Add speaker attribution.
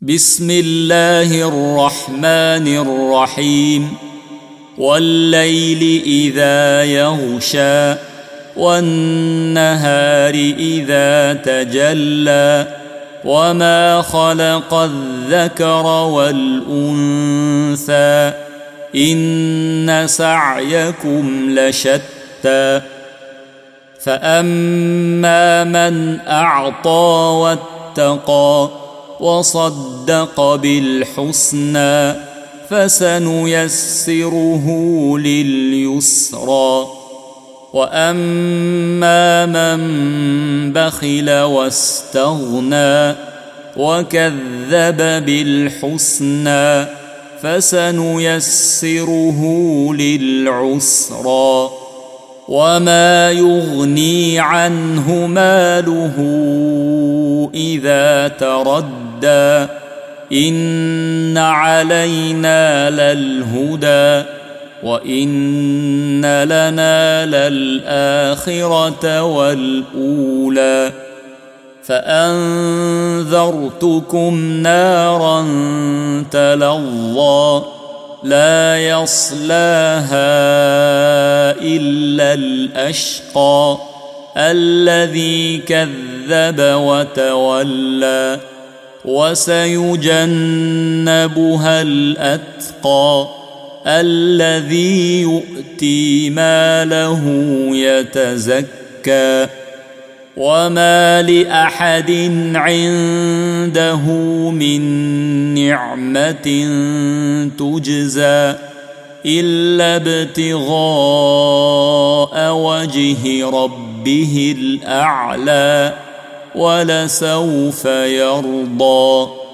Speaker 1: بسم الله الرحمن الرحيم والليل إذا يغشى والنهار إذا تجلى وما خلق الذكر والأنثى إن سعيكم لشتى فأما من أعطى واتقى وصدق بالحسنى فسنيسره لليسرى وأما من بخل واستغنى وكذب بالحسنى فسنيسره للعسرى وما يغني عنه ماله إذا تردى إن علينا للهدى وإن لنا للآخرة والأولى فأنذرتكم نارا تلظى لا يصلاها إلا الأشقى الذي كذب وتولى وسيجنبها الأتقى الذي يؤتي ماله يتزكى وما لأحد عنده من نعمة تجزى إلا ابتغاء وجه ربه الأعلى ولسوف يرضى.